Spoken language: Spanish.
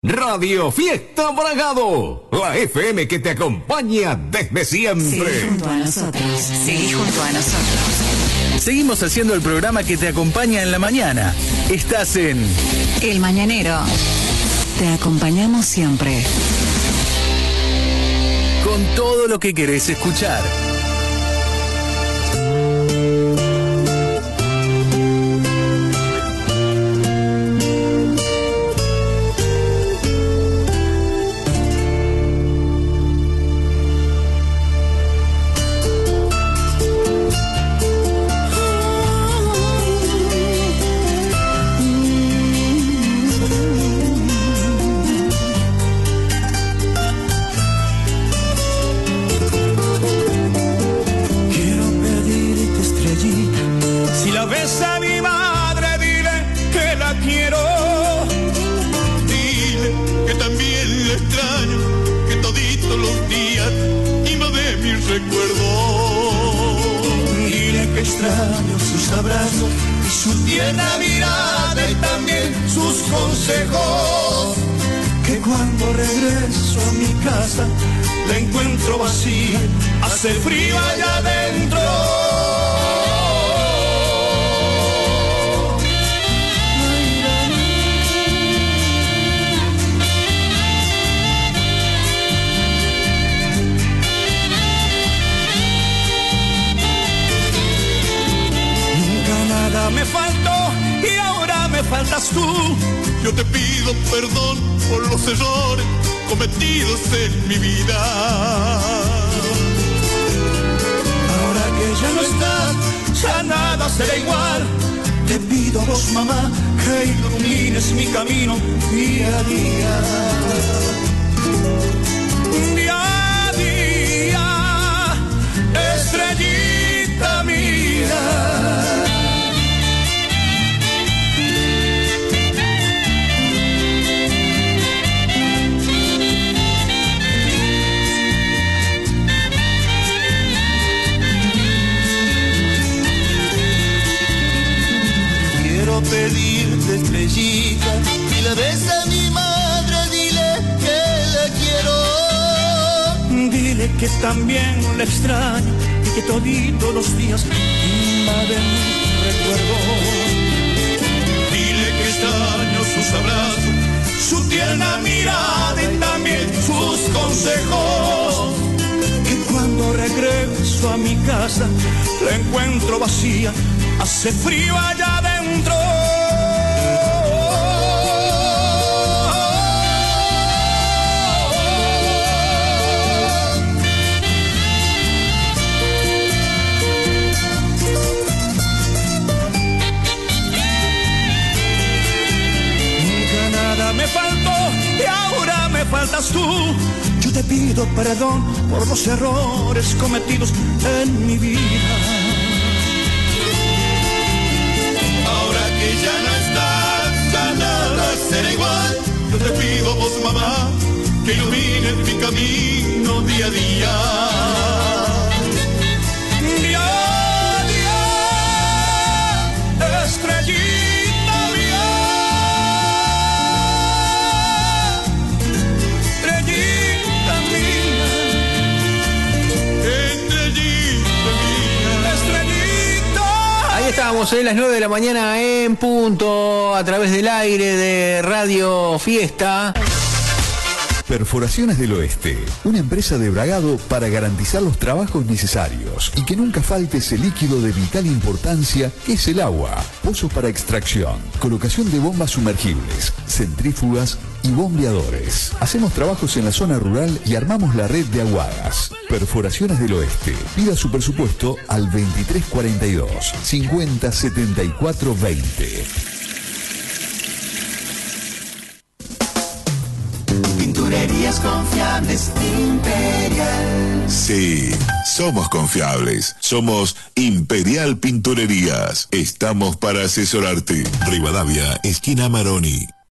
Radio Fiesta Bragado, la FM que te acompaña desde siempre. Seguí junto a nosotros. Seguí junto a nosotros. Seguimos haciendo el programa que te acompaña en la mañana. Estás en El Mañanero. Te acompañamos siempre. Con todo lo que querés escuchar. Extraño sus abrazos y su tierna mirada y también sus consejos. Que cuando regreso a mi casa la encuentro vacía, hace frío allá adentro. Me faltó y ahora me faltas tú. Yo te pido perdón por los errores cometidos en mi vida. Ahora que ya no estás, ya nada será igual. Te pido a vos, mamá, que ilumines mi camino día a día. Día a día, estrellita mía. Pedirte, estrellita, si la ves a mi madre, dile que la quiero. Dile que también la extraño y que toditos los días invaden mi recuerdo. Dile que extraño sus abrazos, su tierna mirada y también sus consejos. Que cuando regreso a mi casa la encuentro vacía, hace frío allá adentro. Nunca nada me faltó y ahora me faltas tú. Yo te pido perdón por los errores cometidos en mi vida. Ya no estás, ya nada será igual. Yo te pido a vos, mamá, que ilumines mi camino día a día. Día a día, estrellita mía. Estrellita mía. Estrellita mía. Estrellita. Ahí estábamos, las 9 de la mañana en punto, a través del aire de Radio Fiesta. Perforaciones del Oeste, una empresa de Bragado para garantizar los trabajos necesarios y que nunca falte ese líquido de vital importancia que es el agua. Pozos para extracción, colocación de bombas sumergibles, centrífugas y bombeadores. Hacemos trabajos en la zona rural y armamos la red de aguadas. Perforaciones del Oeste. Pida su presupuesto al 2342 50 74 20. Pinturerías confiables Imperial. Sí, somos confiables. Somos Imperial Pinturerías. Estamos para asesorarte. Rivadavia, esquina Maroni.